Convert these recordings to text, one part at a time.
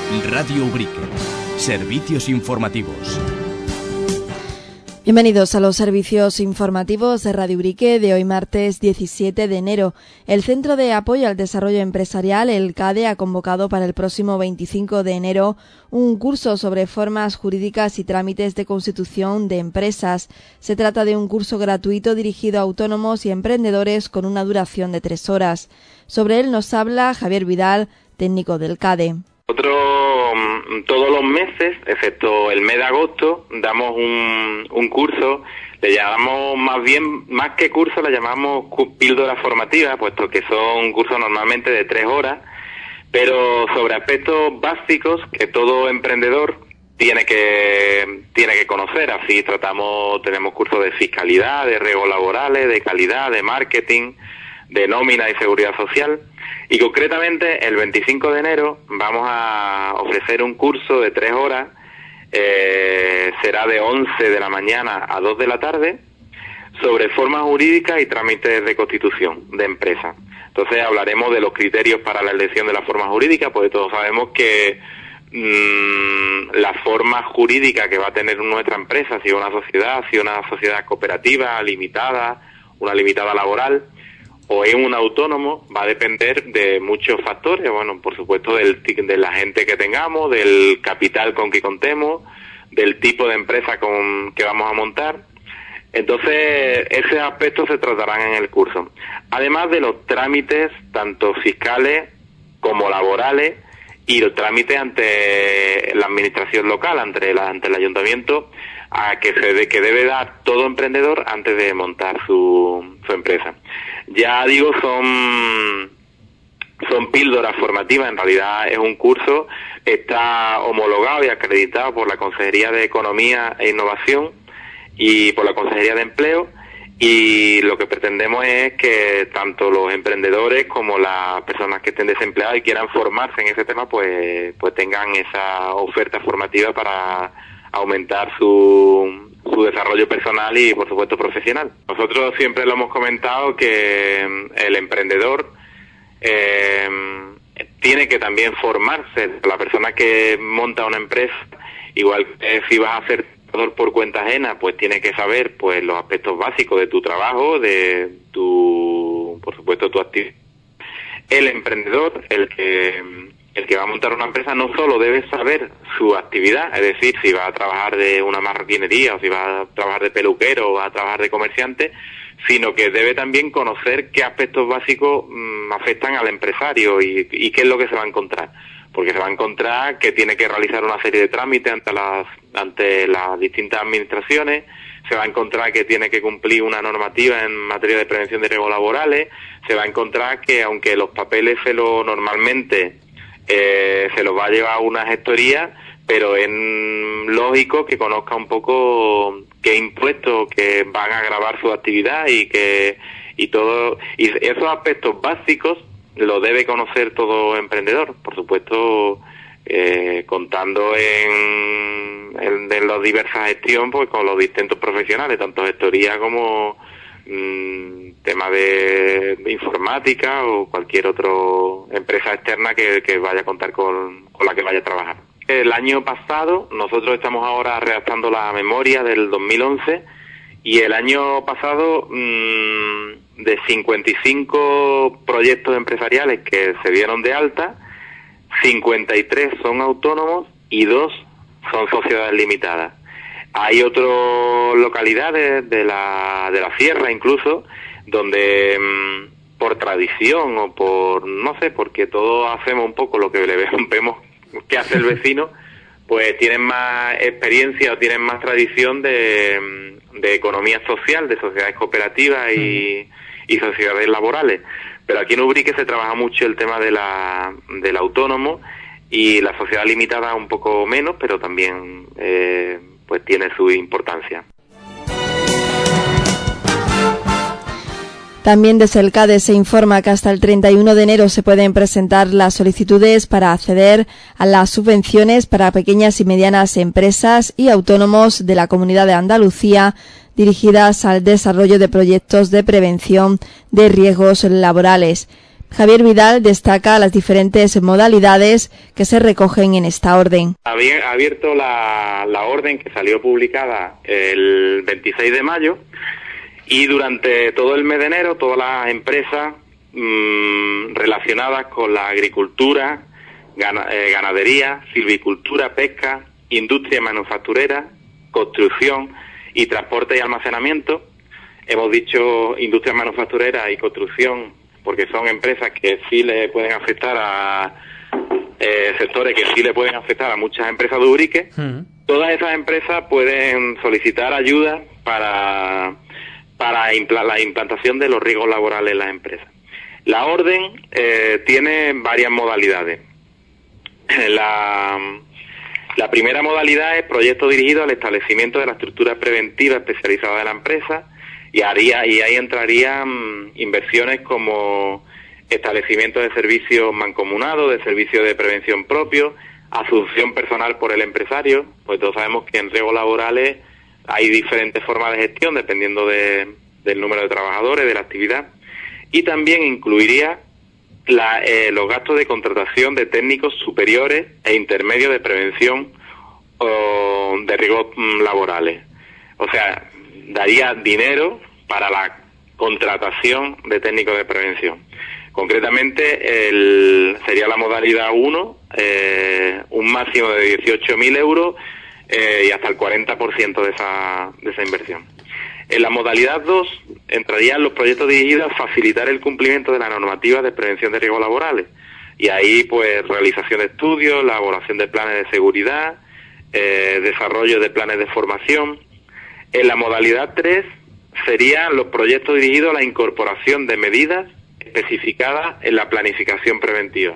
Radio Ubrique. Servicios informativos. Bienvenidos a los servicios informativos de Radio Ubrique de hoy martes 17 de enero. El Centro de Apoyo al Desarrollo Empresarial, el CADE, ha convocado para el próximo 25 de enero un curso sobre formas jurídicas y trámites de constitución de empresas. Se trata de un curso gratuito dirigido a autónomos y emprendedores con una duración de 3 horas. Sobre él nos habla Javier Vidal, técnico del CADE. Nosotros todos los meses, excepto el mes de agosto, damos un curso, le llamamos más que curso, le llamamos píldora formativa, puesto que son cursos normalmente de 3 horas, pero sobre aspectos básicos que todo emprendedor tiene que conocer. Así tenemos cursos de fiscalidad, de riesgos laborales, de calidad, de marketing, de nómina y seguridad social. Y concretamente el 25 de enero vamos a ofrecer un curso de 3 horas, será de 11 de la mañana a 2 de la tarde, sobre formas jurídicas y trámites de constitución de empresa. Entonces hablaremos de los criterios para la elección de la forma jurídica, porque todos sabemos que la forma jurídica que va a tener nuestra empresa, si una sociedad cooperativa, limitada, una limitada laboral, o es un autónomo, va a depender de muchos factores. Bueno, por supuesto de la gente que tengamos, del capital con que contemos, del tipo de empresa que vamos a montar. Entonces, esos aspectos se tratarán en el curso. Además de los trámites, tanto fiscales como laborales, y los trámites ante la administración local, ante el ayuntamiento, que debe dar todo emprendedor antes de montar su empresa. Ya digo, son píldoras formativas. En realidad es un curso, está homologado y acreditado por la Consejería de Economía e Innovación y por la Consejería de Empleo, y lo que pretendemos es que tanto los emprendedores como las personas que estén desempleadas y quieran formarse en ese tema, pues tengan esa oferta formativa para aumentar su desarrollo personal y, por supuesto, profesional. Nosotros siempre lo hemos comentado que el emprendedor tiene que también formarse. La persona que monta una empresa, igual que si vas a ser trabajador por cuenta ajena, pues tiene que saber pues los aspectos básicos de tu trabajo, por supuesto, tu actividad. El emprendedor, el que va a montar una empresa, no solo debe saber su actividad, es decir, si va a trabajar de una marroquinería, o si va a trabajar de peluquero, o va a trabajar de comerciante, sino que debe también conocer qué aspectos básicos afectan al empresario y qué es lo que se va a encontrar. Porque se va a encontrar que tiene que realizar una serie de trámites ante las distintas administraciones, se va a encontrar que tiene que cumplir una normativa en materia de prevención de riesgos laborales, se va a encontrar que aunque los papeles normalmente se los va a llevar a una gestoría, pero es lógico que conozca un poco qué impuestos que van a gravar su actividad y esos aspectos básicos lo debe conocer todo emprendedor, por supuesto, contando en la diversa gestión pues con los distintos profesionales, tanto gestoría como tema de informática o cualquier otra empresa externa que vaya a contar con la que vaya a trabajar. El año pasado, nosotros estamos ahora redactando la memoria del 2011, y el año pasado de 55 proyectos empresariales que se dieron de alta, 53 son autónomos y 2 son sociedades limitadas. Hay otras localidades de la sierra incluso, donde por tradición o por, no sé, porque todos hacemos un poco lo que vemos que hace el vecino, pues tienen más experiencia o tienen más tradición de economía social, de sociedades cooperativas y sociedades laborales. Pero aquí en Ubrique se trabaja mucho el tema del autónomo, y la sociedad limitada un poco menos, pero también pues tiene su importancia. También desde el CADE se informa que hasta el 31 de enero se pueden presentar las solicitudes para acceder a las subvenciones para pequeñas y medianas empresas y autónomos de la Comunidad de Andalucía dirigidas al desarrollo de proyectos de prevención de riesgos laborales. Javier Vidal destaca las diferentes modalidades que se recogen en esta orden. Había abierto la orden que salió publicada el 26 de mayo y durante todo el mes de enero todas las empresas relacionadas con la agricultura, ganadería, silvicultura, pesca, industria manufacturera, construcción y transporte y almacenamiento. Hemos dicho industria manufacturera y construcción porque son empresas que sí le pueden afectar a sectores que sí le pueden afectar a muchas empresas de Ubrique. Todas esas empresas pueden solicitar ayuda para la implantación de los riesgos laborales en las empresas. La orden tiene varias modalidades. La primera modalidad es proyecto dirigido al establecimiento de la estructura preventiva especializada de la empresa y ahí entrarían inversiones como establecimiento de servicios mancomunados, de servicios de prevención propios, asunción personal por el empresario, pues todos sabemos que en riesgos laborales hay diferentes formas de gestión dependiendo del número de trabajadores, de la actividad, y también incluiría los gastos de contratación de técnicos superiores e intermedios de prevención de riesgos laborales. O sea, daría dinero para la contratación de técnicos de prevención. Concretamente, sería la modalidad 1, un máximo de 18.000 euros y hasta el 40% de esa inversión. En la modalidad 2 entrarían los proyectos dirigidos a facilitar el cumplimiento de la normativa de prevención de riesgos laborales. Y ahí, pues, realización de estudios, elaboración de planes de seguridad, desarrollo de planes de formación. En la modalidad 3 serían los proyectos dirigidos a la incorporación de medidas especificadas en la planificación preventiva.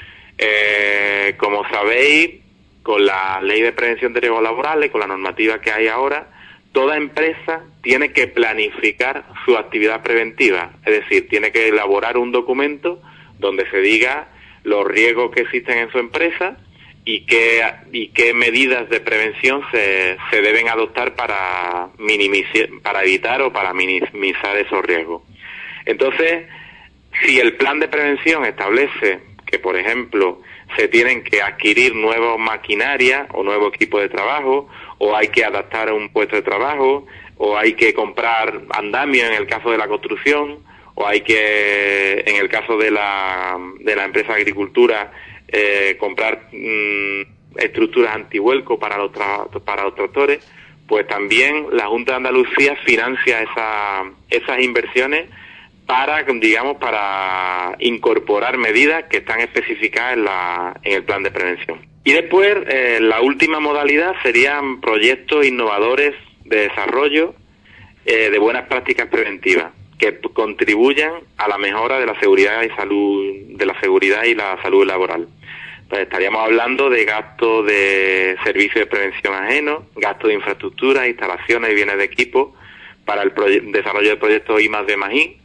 Como sabéis, con la Ley de Prevención de Riesgos Laborales, con la normativa que hay ahora, toda empresa tiene que planificar su actividad preventiva, es decir, tiene que elaborar un documento donde se diga los riesgos que existen en su empresa y qué medidas de prevención se deben adoptar para evitar o para minimizar esos riesgos. Entonces, si el plan de prevención establece que, por ejemplo, se tienen que adquirir nuevas maquinarias o nuevo equipo de trabajo, o hay que adaptar a un puesto de trabajo, o hay que comprar andamio en el caso de la construcción, o hay que, en el caso de la empresa de agricultura, comprar estructuras antivuelco para los tractores, pues también la Junta de Andalucía financia esas inversiones para incorporar medidas que están especificadas en el plan de prevención. Y después, la última modalidad serían proyectos innovadores de desarrollo de buenas prácticas preventivas que contribuyan a la mejora de la seguridad y la salud laboral. Pues estaríamos hablando de gastos de servicios de prevención ajenos, gastos de infraestructura, instalaciones y bienes de equipo para el desarrollo del proyecto I+D+I.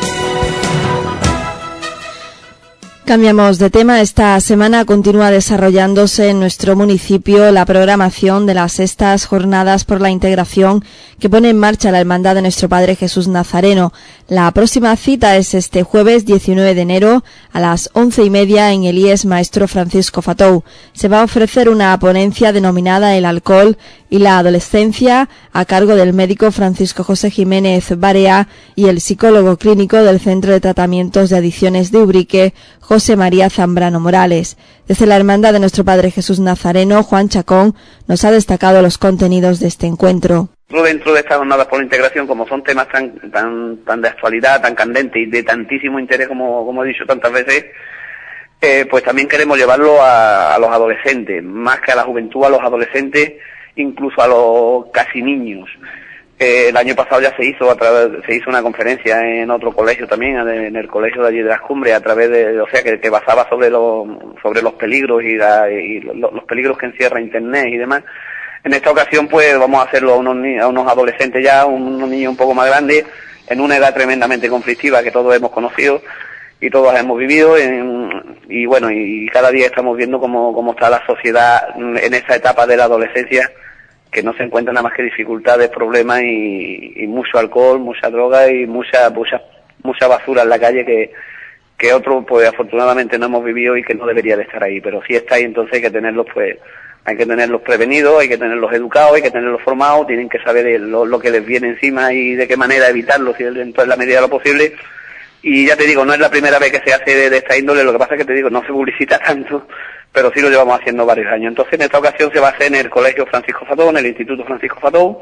Cambiamos de tema. Esta semana continúa desarrollándose en nuestro municipio la programación de las sextas jornadas por la integración que pone en marcha la Hermandad de Nuestro Padre Jesús Nazareno. La próxima cita es este jueves 19 de enero a las 11:30 en el IES Maestro Francisco Fatou. Se va a ofrecer una ponencia denominada El alcohol y la adolescencia a cargo del médico Francisco José Jiménez Barea y el psicólogo clínico del Centro de Tratamientos de Adicciones de Ubrique, José María Zambrano Morales. Desde la Hermandad de Nuestro Padre Jesús Nazareno, Juan Chacón nos ha destacado los contenidos de este encuentro. Dentro de estas jornadas por la integración, como son temas tan de actualidad, tan candentes y de tantísimo interés, como he dicho tantas veces, pues también queremos llevarlo a los adolescentes, más que a la juventud, a los adolescentes, incluso a los casi niños. El año pasado ya se hizo una conferencia en otro colegio también, en el colegio de allí de las Cumbres, a través que basaba sobre los peligros y los peligros que encierra Internet y demás. En esta ocasión, pues, vamos a hacerlo a unos adolescentes ya, unos niños un poco más grandes, en una edad tremendamente conflictiva que todos hemos conocido y todos hemos vivido, y bueno, y cada día estamos viendo cómo está la sociedad en esa etapa de la adolescencia, que no se encuentra nada más que dificultades, problemas y mucho alcohol, mucha droga y mucha basura en la calle que otros pues afortunadamente no hemos vivido y que no debería de estar ahí, pero sí está ahí, entonces hay que tenerlos prevenidos, hay que tenerlos educados, hay que tenerlos formados, tienen que saber lo que les viene encima y de qué manera evitarlo, si dentro de la medida de lo posible. Y ya te digo, no es la primera vez que se hace de esta índole, lo que pasa es que te digo, no se publicita tanto, pero sí lo llevamos haciendo varios años. Entonces en esta ocasión se va a hacer en el Colegio Francisco Fató, en el Instituto Francisco Fató,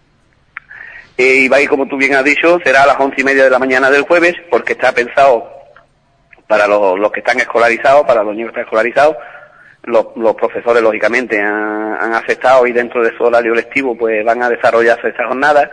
y va a ir, como tú bien has dicho, será a las 11:30 de la mañana del jueves, porque está pensado para los que están escolarizados, para los niños que están escolarizados. Los profesores, lógicamente, han aceptado y dentro de su horario lectivo pues van a desarrollarse esta jornada.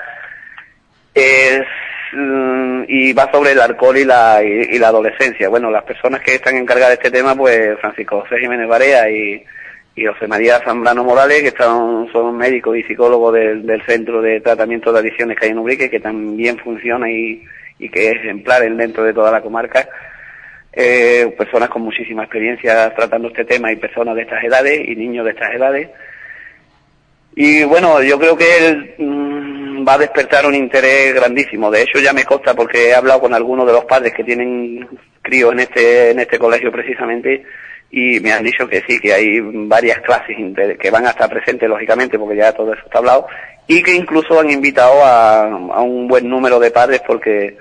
Y va sobre el alcohol y la adolescencia. Bueno, las personas que están encargadas de este tema, pues Francisco José Jiménez Barea y José María Zambrano Morales, que son médicos y psicólogos del Centro de Tratamiento de Adicciones que hay en Ubrique, que también funciona y que es ejemplar dentro de toda la comarca. Personas con muchísima experiencia tratando este tema y personas de estas edades y niños de estas edades. Y bueno, yo creo que él va a despertar un interés grandísimo. De hecho ya me consta, porque he hablado con algunos de los padres que tienen críos en este colegio precisamente, y me han dicho que sí, que hay varias clases que van a estar presentes, lógicamente, porque ya todo eso está hablado, y que incluso han invitado a un buen número de padres, porque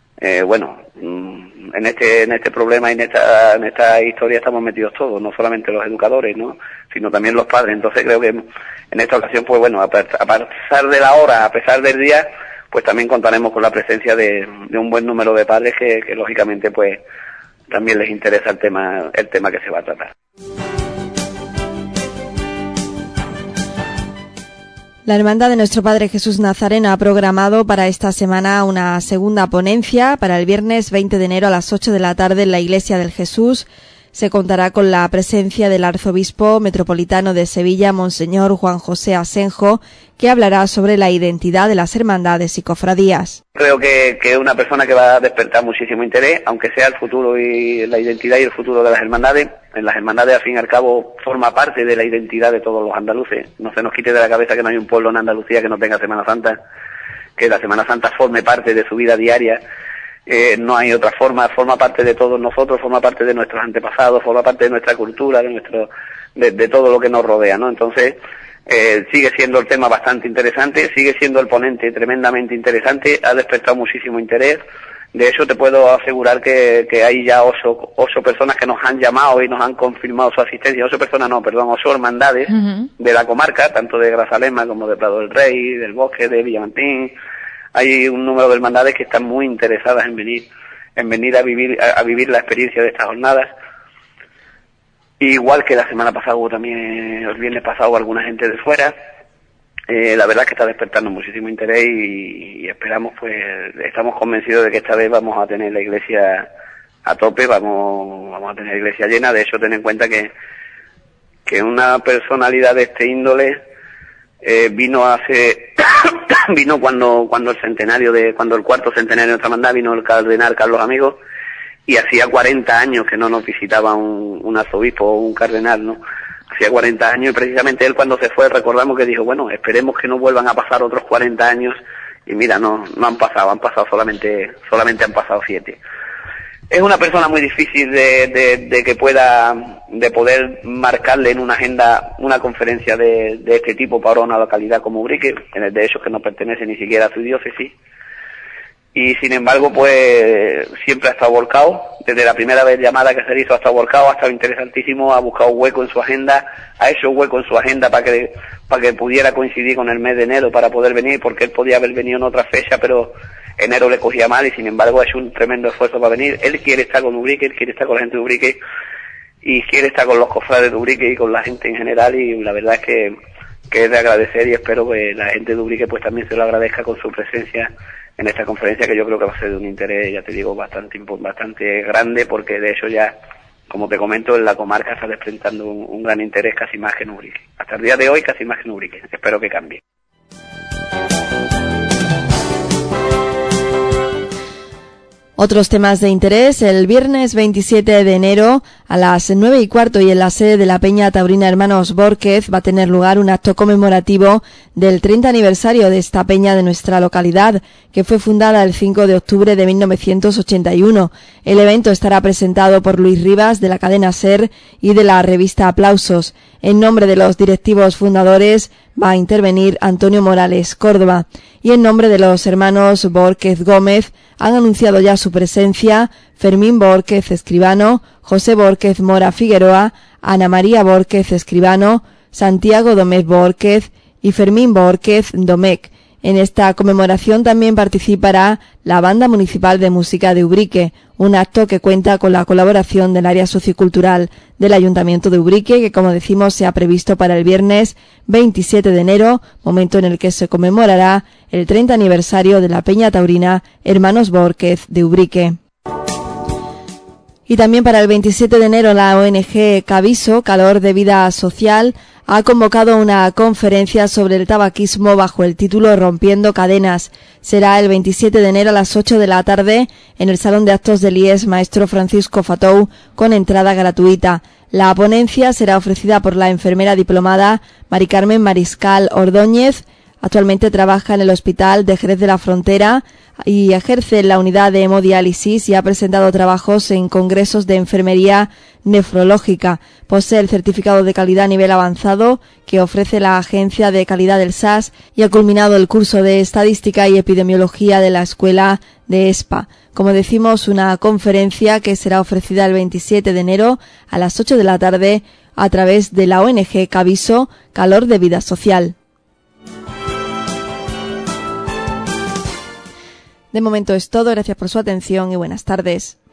en este problema y en esta historia estamos metidos todos, no solamente los educadores, ¿no?, sino también los padres. Entonces creo que en esta ocasión, pues bueno, a pesar de la hora, a pesar del día, pues también contaremos con la presencia de un buen número de padres que lógicamente pues también les interesa el tema que se va a tratar. La Hermandad de Nuestro Padre Jesús Nazareno ha programado para esta semana una segunda ponencia para el viernes 20 de enero a las 8 de la tarde en la Iglesia del Jesús. Se contará con la presencia del arzobispo metropolitano de Sevilla, Monseñor Juan José Asenjo, que hablará sobre la identidad de las hermandades y cofradías. Creo que es una persona que va a despertar muchísimo interés, aunque sea el futuro y la identidad y el futuro de las hermandades. En las hermandades, al fin y al cabo, forma parte de la identidad de todos los andaluces. No se nos quite de la cabeza que no hay un pueblo en Andalucía que no tenga Semana Santa, que la Semana Santa forme parte de su vida diaria. No hay otra forma parte de todos nosotros, forma parte de nuestros antepasados, forma parte de nuestra cultura, de todo lo que nos rodea, ¿no? Entonces, sigue siendo el tema bastante interesante, sigue siendo el ponente tremendamente interesante, ha despertado muchísimo interés. De hecho, te puedo asegurar que hay ya ocho personas que nos han llamado y nos han confirmado su asistencia. 8 hermandades de la comarca, tanto de Grazalema como de Prado del Rey, del Bosque, de Villamantín. Hay un número de hermandades que están muy interesadas en venir a vivir la experiencia de estas jornadas. Igual que la semana pasada hubo también, el viernes pasado, alguna gente de fuera. La verdad es que está despertando muchísimo interés y esperamos, pues, estamos convencidos de que esta vez vamos a tener la iglesia a tope, vamos a tener la iglesia llena. De hecho, ten en cuenta que una personalidad de este índole vino cuando el cuarto centenario de nuestra hermandad, vino el cardenal Carlos Amigos, y hacía 40 años que no nos visitaba un arzobispo o un cardenal, ¿no? Hacía 40 años, y precisamente él, cuando se fue, recordamos que dijo, bueno, esperemos que no vuelvan a pasar otros 40 años, y mira, no han pasado solamente han pasado 7. Es una persona muy difícil de poder marcarle en una agenda una conferencia de este tipo para una localidad como Ubrique, de hecho que no pertenece ni siquiera a su diócesis. Y sin embargo, pues siempre ha estado volcado, desde la primera vez llamada que se le hizo ha estado volcado, ha estado interesantísimo, ha buscado hueco en su agenda, ha hecho hueco en su agenda para que pudiera coincidir con el mes de enero para poder venir, porque él podía haber venido en otra fecha, pero enero le cogía mal y sin embargo ha hecho un tremendo esfuerzo para venir. Él quiere estar con Ubrique, él quiere estar con la gente de Ubrique y quiere estar con los cofrades de Ubrique y con la gente en general, y la verdad es que es de agradecer, y espero que la gente de Ubrique pues también se lo agradezca con su presencia en esta conferencia, que yo creo que va a ser de un interés, ya te digo, bastante grande, porque de hecho ya, como te comento, en la comarca está despertando un gran interés, casi más que en Ubrique. Hasta el día de hoy casi más que en Ubrique. Espero que cambie. Otros temas de interés: el viernes 27 de enero a las 9:15 y en la sede de la Peña Taurina Hermanos Bórquez va a tener lugar un acto conmemorativo del 30 aniversario de esta peña de nuestra localidad, que fue fundada el 5 de octubre de 1981. El evento estará presentado por Luis Rivas de la cadena SER y de la revista Aplausos. En nombre de los directivos fundadores va a intervenir Antonio Morales Córdoba, y en nombre de los hermanos Bórquez Gómez han anunciado ya su presencia Fermín Bórquez Escribano, José Bórquez Mora Figueroa, Ana María Bórquez Escribano, Santiago Domecq Bórquez y Fermín Bórquez Domecq. En esta conmemoración también participará la Banda Municipal de Música de Ubrique, un acto que cuenta con la colaboración del área sociocultural del Ayuntamiento de Ubrique, que, como decimos, se ha previsto para el viernes 27 de enero, momento en el que se conmemorará el 30 aniversario de la Peña Taurina Hermanos Bórquez de Ubrique. Y también para el 27 de enero la ONG Caviso, Calor de Vida Social, ha convocado una conferencia sobre el tabaquismo bajo el título Rompiendo Cadenas. Será el 27 de enero a las 8 de la tarde en el Salón de Actos del IES Maestro Francisco Fatou, con entrada gratuita. La ponencia será ofrecida por la enfermera diplomada Mari Carmen Mariscal Ordóñez. Actualmente trabaja en el Hospital de Jerez de la Frontera y ejerce en la unidad de hemodiálisis y ha presentado trabajos en congresos de enfermería nefrológica. Posee el certificado de calidad a nivel avanzado que ofrece la Agencia de Calidad del SAS y ha culminado el curso de Estadística y Epidemiología de la Escuela de ESPA. Como decimos, una conferencia que será ofrecida el 27 de enero a las 8 de la tarde a través de la ONG Caviso, Calor de Vida Social. De momento es todo, gracias por su atención y buenas tardes.